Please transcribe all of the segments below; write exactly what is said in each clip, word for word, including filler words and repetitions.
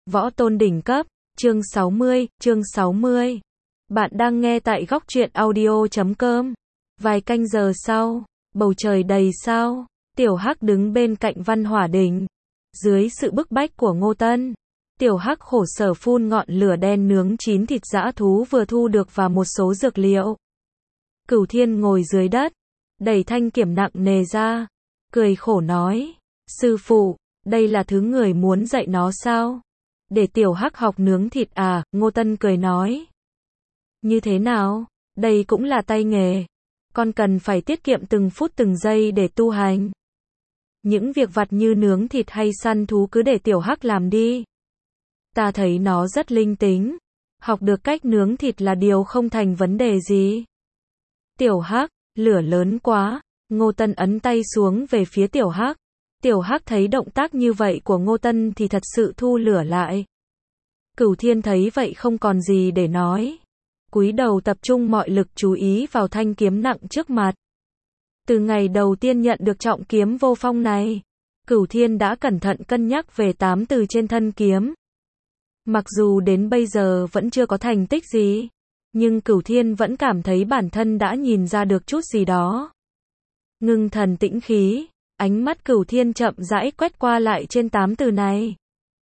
Võ tôn đỉnh cấp, chương sáu mươi, chương sáu mươi. Bạn đang nghe tại góc truyện audio chấm com. Vài canh giờ sau, bầu trời đầy sao, Tiểu Hắc đứng bên cạnh Văn Hỏa Đỉnh. Dưới sự bức bách của Ngô Tân, Tiểu Hắc khổ sở phun ngọn lửa đen nướng chín thịt dã thú vừa thu được và một số dược liệu. Cửu Thiên ngồi dưới đất, đẩy thanh kiếm nặng nề ra, cười khổ nói, sư phụ, đây là thứ người muốn dạy nó sao? Để Tiểu Hắc học nướng thịt à? Ngô Tân cười nói. Như thế nào? Đây cũng là tay nghề. Con cần phải tiết kiệm từng phút từng giây để tu hành. Những việc vặt như nướng thịt hay săn thú cứ để Tiểu Hắc làm đi. Ta thấy nó rất linh tính. Học được cách nướng thịt là điều không thành vấn đề gì. Tiểu Hắc, lửa lớn quá. Ngô Tân ấn tay xuống về phía Tiểu Hắc. Tiểu Hắc thấy động tác như vậy của Ngô Tân thì thật sự thu lửa lại. Cửu Thiên thấy vậy không còn gì để nói. Cúi đầu tập trung mọi lực chú ý vào thanh kiếm nặng trước mặt. Từ ngày đầu tiên nhận được trọng kiếm vô phong này, Cửu Thiên đã cẩn thận cân nhắc về tám từ trên thân kiếm. Mặc dù đến bây giờ vẫn chưa có thành tích gì, nhưng Cửu Thiên vẫn cảm thấy bản thân đã nhìn ra được chút gì đó. Ngưng thần tĩnh khí, ánh mắt Cửu Thiên chậm rãi quét qua lại trên tám từ này.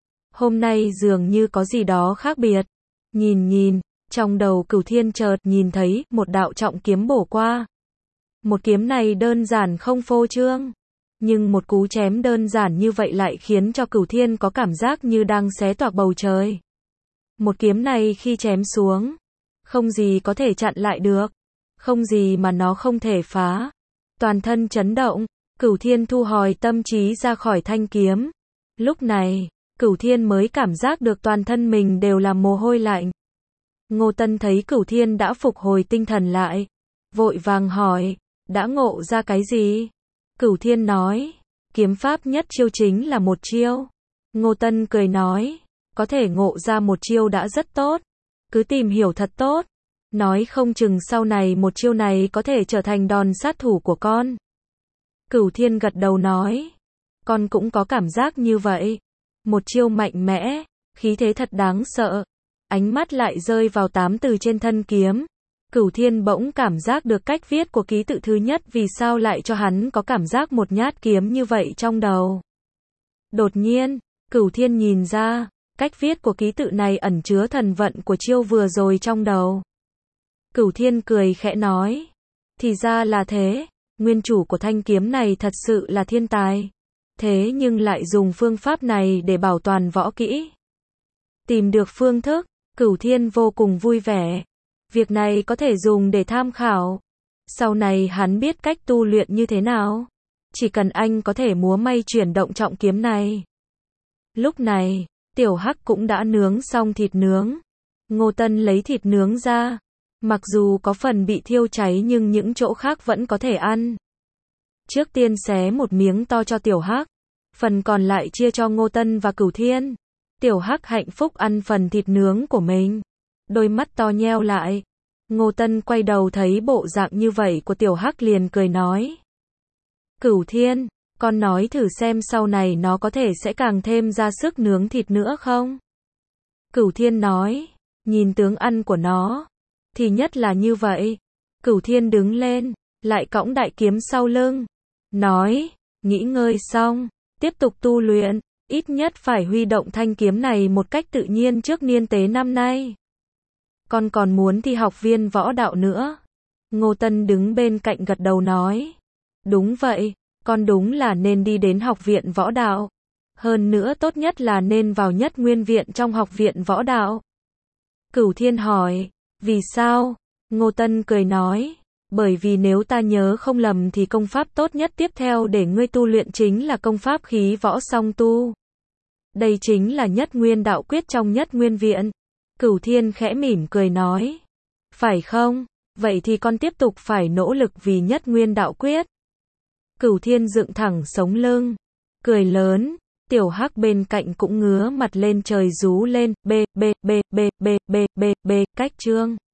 Hôm nay dường như có gì đó khác biệt. Nhìn nhìn, trong đầu Cửu Thiên chợt nhìn thấy một đạo trọng kiếm bổ qua. Một kiếm này đơn giản không phô trương, nhưng một cú chém đơn giản như vậy lại khiến cho Cửu Thiên có cảm giác như đang xé toạc bầu trời. Một kiếm này khi chém xuống, không gì có thể chặn lại được, không gì mà nó không thể phá. Toàn thân chấn động, Cửu Thiên thu hồi tâm trí ra khỏi thanh kiếm. Lúc này, Cửu Thiên mới cảm giác được toàn thân mình đều là mồ hôi lạnh. Ngô Tân thấy Cửu Thiên đã phục hồi tinh thần lại, vội vàng hỏi, đã ngộ ra cái gì? Cửu Thiên nói, kiếm pháp nhất chiêu chính là một chiêu. Ngô Tân cười nói, có thể ngộ ra một chiêu đã rất tốt, cứ tìm hiểu thật tốt, nói không chừng sau này một chiêu này có thể trở thành đòn sát thủ của con. Cửu Thiên gật đầu nói, con cũng có cảm giác như vậy. Một chiêu mạnh mẽ, khí thế thật đáng sợ. Ánh mắt lại rơi vào tám từ trên thân kiếm. Cửu Thiên bỗng cảm giác được cách viết của ký tự thứ nhất vì sao lại cho hắn có cảm giác một nhát kiếm như vậy trong đầu. Đột nhiên, Cửu Thiên nhìn ra, cách viết của ký tự này ẩn chứa thần vận của chiêu vừa rồi trong đầu. Cửu Thiên cười khẽ nói, thì ra là thế, nguyên chủ của thanh kiếm này thật sự là thiên tài. Thế nhưng lại dùng phương pháp này để bảo toàn võ kỹ. Tìm được phương thức, Cửu Thiên vô cùng vui vẻ. Việc này có thể dùng để tham khảo. Sau này hắn biết cách tu luyện như thế nào. Chỉ cần anh có thể múa may chuyển động trọng kiếm này. Lúc này, Tiểu Hắc cũng đã nướng xong thịt nướng. Ngô Tân lấy thịt nướng ra. Mặc dù có phần bị thiêu cháy nhưng những chỗ khác vẫn có thể ăn. Trước tiên xé một miếng to cho Tiểu Hắc, phần còn lại chia cho Ngô Tân và Cửu Thiên. Tiểu Hắc hạnh phúc ăn phần thịt nướng của mình, đôi mắt to nheo lại. Ngô Tân quay đầu thấy bộ dạng như vậy của Tiểu Hắc liền cười nói, Cửu Thiên, con nói thử xem sau này nó có thể sẽ càng thêm ra sức nướng thịt nữa không? Cửu Thiên nói, nhìn tướng ăn của nó, thì nhất là như vậy. Cửu Thiên đứng lên, lại cõng đại kiếm sau lưng, nói, nghỉ ngơi xong, tiếp tục tu luyện, ít nhất phải huy động thanh kiếm này một cách tự nhiên trước niên tế năm nay. Con còn muốn thi học viên võ đạo nữa. Ngô Tân đứng bên cạnh gật đầu nói, đúng vậy, con đúng là nên đi đến học viện võ đạo. Hơn nữa tốt nhất là nên vào nhất nguyên viện trong học viện võ đạo. Cửu Thiên hỏi, vì sao? Ngô Tân cười nói, bởi vì nếu ta nhớ không lầm thì công pháp tốt nhất tiếp theo để ngươi tu luyện chính là công pháp khí võ song tu. Đây chính là nhất nguyên đạo quyết trong nhất nguyên viện. Cửu Thiên khẽ mỉm cười nói, phải không? Vậy thì con tiếp tục phải nỗ lực vì nhất nguyên đạo quyết. Cửu Thiên dựng thẳng sống lưng, cười lớn. Tiểu Hắc bên cạnh cũng ngứa mặt lên trời rú lên, b b b b b b b b cách chương.